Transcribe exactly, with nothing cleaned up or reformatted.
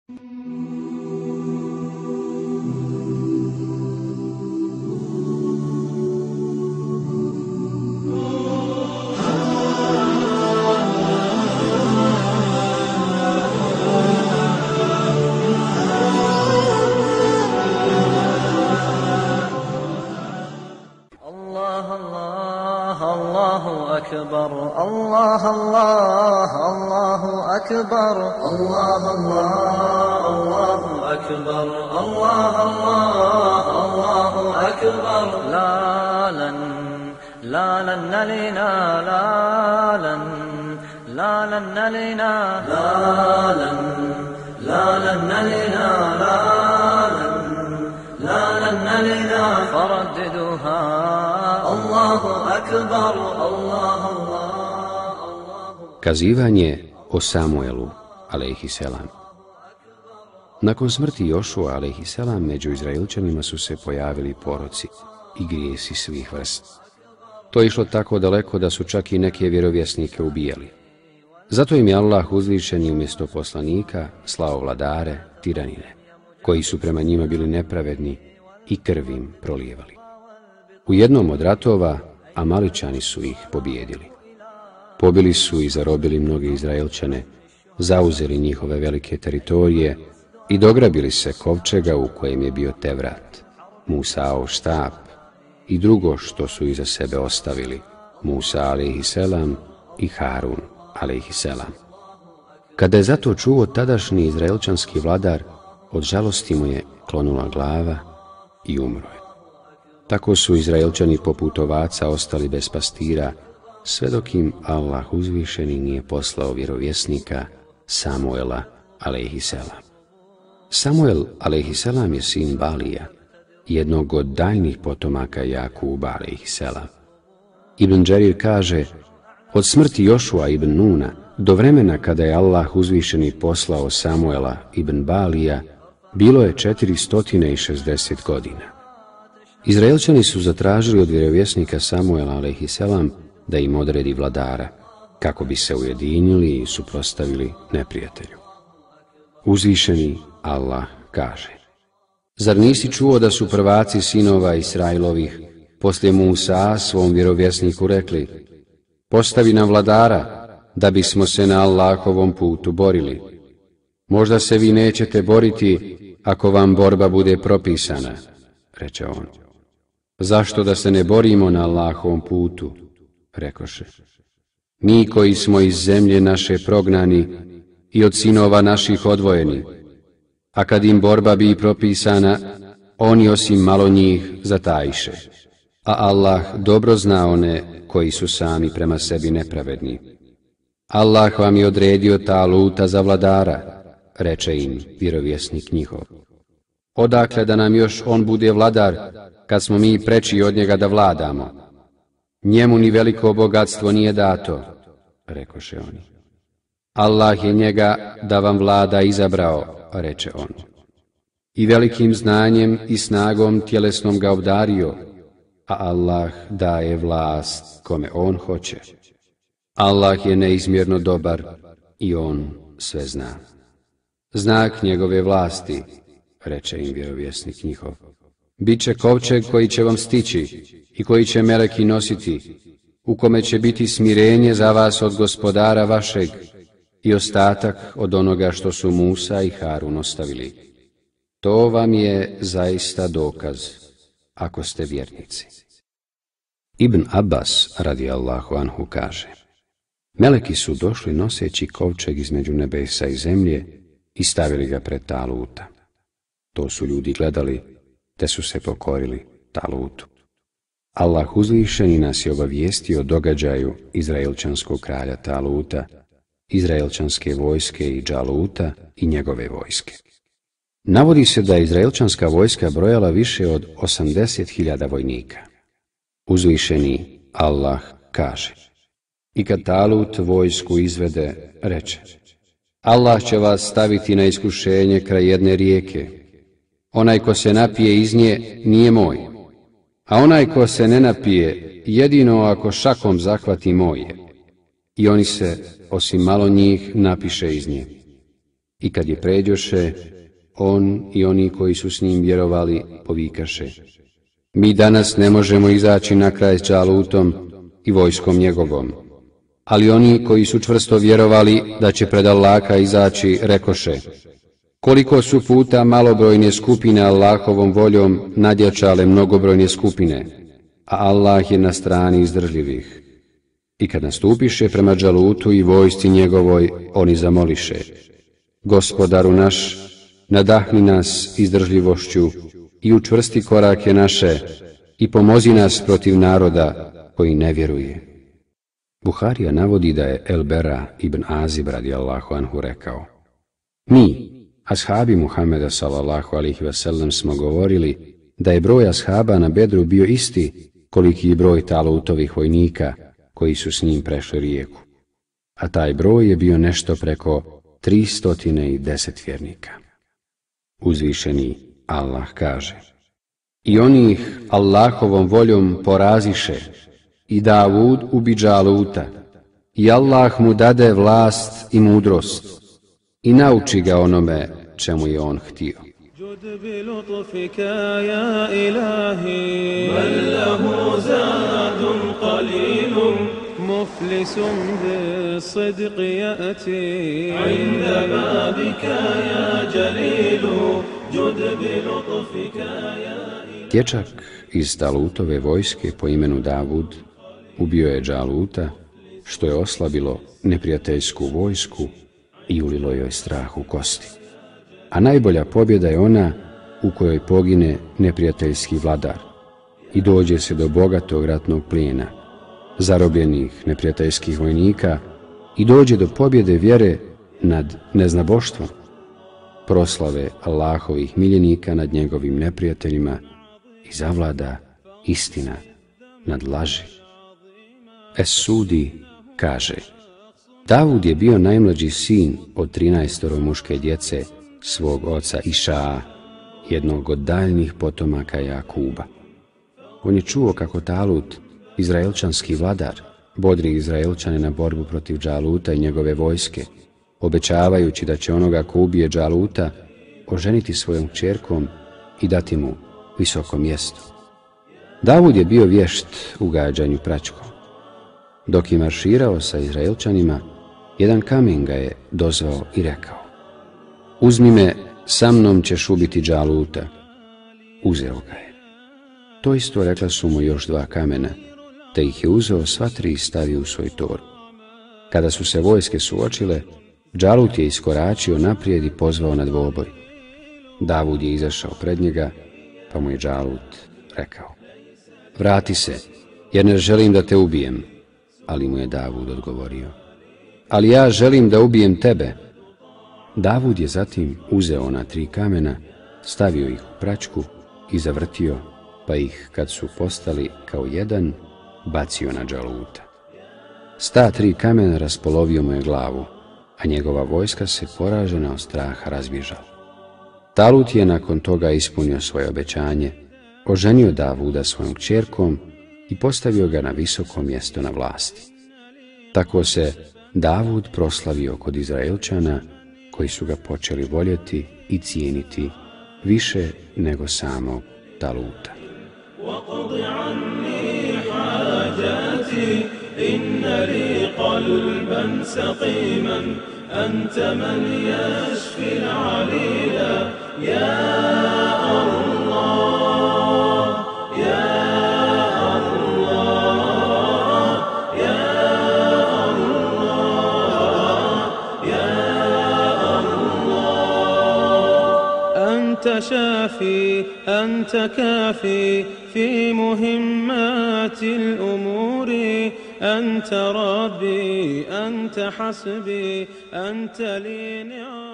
أكبر الله الله الله أكبر الله الله الله أكبر الله الله الله أكبر لا لن لا لن نلنا لا لن لا لن نلنا لا لن لا لن نلنا لا لن لا لن نلنا فرددوها الله أكبر الله الله. Kazivanje o Samuelu, alejhiselam. Nakon smrti Jošua, alejhiselam, među Izraelčanima su se pojavili poroci i grijesi svih vrsta. To je išlo tako daleko da su čak i neke vjerovjesnike ubijali. Zato im je Allah uzvišeni umjesto poslanika slao vladare, tiranine, koji su prema njima bili nepravedni i krv im prolijevali. U jednom od ratova Amaličani su ih pobijedili. Pobili su i zarobili mnoge Izraelčane, zauzeli njihove velike teritorije i dograbili se kovčega u kojem je bio Tevrat, Musaov štap i drugo što su iza sebe ostavili, Musa alejhiselam i Harun alejhiselam. Kada je zato čuo tadašnji izraelčanski vladar, od žalosti mu je klonula glava i umro je. Tako su Izraelčani poput ovaca ostali bez pastira, sve dok im Allah uzvišeni nije poslao vjerovjesnika Samuela alejhiselam. Samuel alejhiselam je sin Balija, jednog od daljnih potomaka Jakuba alejhiselam. Ibn Đerir kaže, od smrti Jošua ibn Nuna do vremena kada je Allah uzvišeni poslao Samuela ibn Balija, bilo je četiristo šezdeset godina. Izraelčani su zatražili od vjerovjesnika Samuela alejhiselam da im odredi vladara, kako bi se ujedinili i suprotstavili neprijatelju. Uzvišeni Allah kaže, zar nisi čuo da su prvaci sinova Israilovih poslije Musa svom vjerovjesniku rekli, postavi nam vladara da bismo se na Allahovom putu borili. Možda se vi nećete boriti ako vam borba bude propisana, reče on. Zašto da se ne borimo na Allahovom putu, rekoše. Mi koji smo iz zemlje naše prognani i od sinova naših odvojeni, a kad im borba bi propisana, oni osim malo njih zatajiše. A Allah dobro zna one koji su sami prema sebi nepravedni. Allah vam je odredio Taluta za vladara, reče im vjerovjesnik njihov. Odakle da nam još on bude vladar, kad smo mi preči od njega da vladamo? Njemu ni veliko bogatstvo nije dato, rekoše oni. Allah je njega da vam vlada izabrao, reče on. I velikim znanjem i snagom tjelesnom ga obdario, a Allah daje vlast kome on hoće. Allah je neizmjerno dobar i on sve zna. Znak njegove vlasti, reče im vjerovjesnik njihov, bit će kovčeg koji će vam stići i koji će meleki nositi, u kome će biti smirenje za vas od gospodara vašeg i ostatak od onoga što su Musa i Harun ostavili. To vam je zaista dokaz, ako ste vjernici. Ibn Abbas radijallahu anhu kaže, meleki su došli noseći kovčeg između nebesa i zemlje i stavili ga pred Taluta. To su ljudi gledali, te su se pokorili Talutu. Allah uzvišeni nas je obavijestio o događaju Izraelčanskog kralja Taluta, Izraelčanske vojske i Džaluta i njegove vojske. Navodi se da je Izraelčanska vojska brojala više od osamdeset hiljada vojnika. Uzvišeni Allah kaže, i kad Talut vojsku izvede, reče, Allah će vas staviti na iskušenje kraj jedne rijeke. Onaj ko se napije iz nje nije moj, a onaj ko se ne napije, jedino ako šakom zahvati moj je. I oni se, osim malo njih, napiše iz nje. I kad je pređoše, on i oni koji su s njim vjerovali povikaše: mi danas ne možemo izaći na kraj s Džalutom i vojskom njegovom. Ali oni koji su čvrsto vjerovali da će pred Allaha izaći, rekoše: koliko su puta malobrojne skupine Allahovom voljom nadjačale mnogobrojne skupine, a Allah je na strani izdržljivih. I kad nastupiše prema Džalutu i vojsci njegovoj, oni zamoliše: Gospodaru naš, nadahni nas izdržljivošću i učvrsti korake naše i pomozi nas protiv naroda koji ne vjeruje. Buharija navodi da je El Bera ibn Azib radijallahu anhu rekao: mi, ashabi Muhameda sallallahu alaihi wasallam, smo govorili da je broj ashaba na Bedru bio isti koliki je broj Talutovih vojnika koji su s njim prešli rijeku, a taj broj je bio nešto preko tristotine i deset vjernika. Uzvišeni Allah kaže: i oni ih Allahovom voljom poraziše, i Davud ubi Džaluta, i Allah mu dade vlast i mudrost, i nauči ga onome čemu je on htio. Dječak iz Talutove vojske po imenu Davud ubio je Džaluta, što je oslabilo neprijateljsku vojsku i ulilo joj strah u kosti. A najbolja pobjeda je ona u kojoj pogine neprijateljski vladar i dođe se do bogatog ratnog plijena, zarobljenih neprijateljskih vojnika i dođe do pobjede vjere nad neznaboštvom, proslave Allahovih miljenika nad njegovim neprijateljima i zavlada istina nad laži. Es-Sudi kaže: Davud je bio najmlađi sin od trinaestoro muške djece svog oca Išaa, jednog od daljnjih potomaka Jakuba. On je čuo kako Talut, izraelčanski vladar, bodri Izraelčane na borbu protiv Džaluta i njegove vojske, obećavajući da će onoga ko ubije Džaluta oženiti svojom kćerkom i dati mu visoko mjesto. Davud je bio vješt u gađanju praćkom. Dok je marširao sa Izraelčanima, jedan kamen ga je dozvao i rekao: uzmi me, sa mnom ćeš ubiti Džaluta. Uzeo ga je. To isto rekla su mu još dva kamena, te ih je uzeo sva tri i stavio u svoj torbu. Kada su se vojske suočile, Džalut je iskoračio naprijed i pozvao na dvoboj. Davud je izašao pred njega, pa mu je Džalut rekao: vrati se, jer ne želim da te ubijem. Ali mu je Davud odgovorio: ali ja želim da ubijem tebe. Davud je zatim uzeo ona tri kamena, stavio ih u praćku i zavrtio, pa ih, kad su postali kao jedan, bacio na Džaluta. S ta tri kamena raspolovio mu je glavu, a njegova vojska se poražena od straha razbježala. Talut je nakon toga ispunio svoje obećanje, oženio Davuda svojom kćerkom i postavio ga na visoko mjesto na vlasti. Tako se Davud proslavio kod Izraelčana, koji su ga počeli voljeti i cijeniti više nego samog Taluta. أنت شافي أنت كافي في مهمات الأمور أنت ربي أنت حسبي أنت لي نعم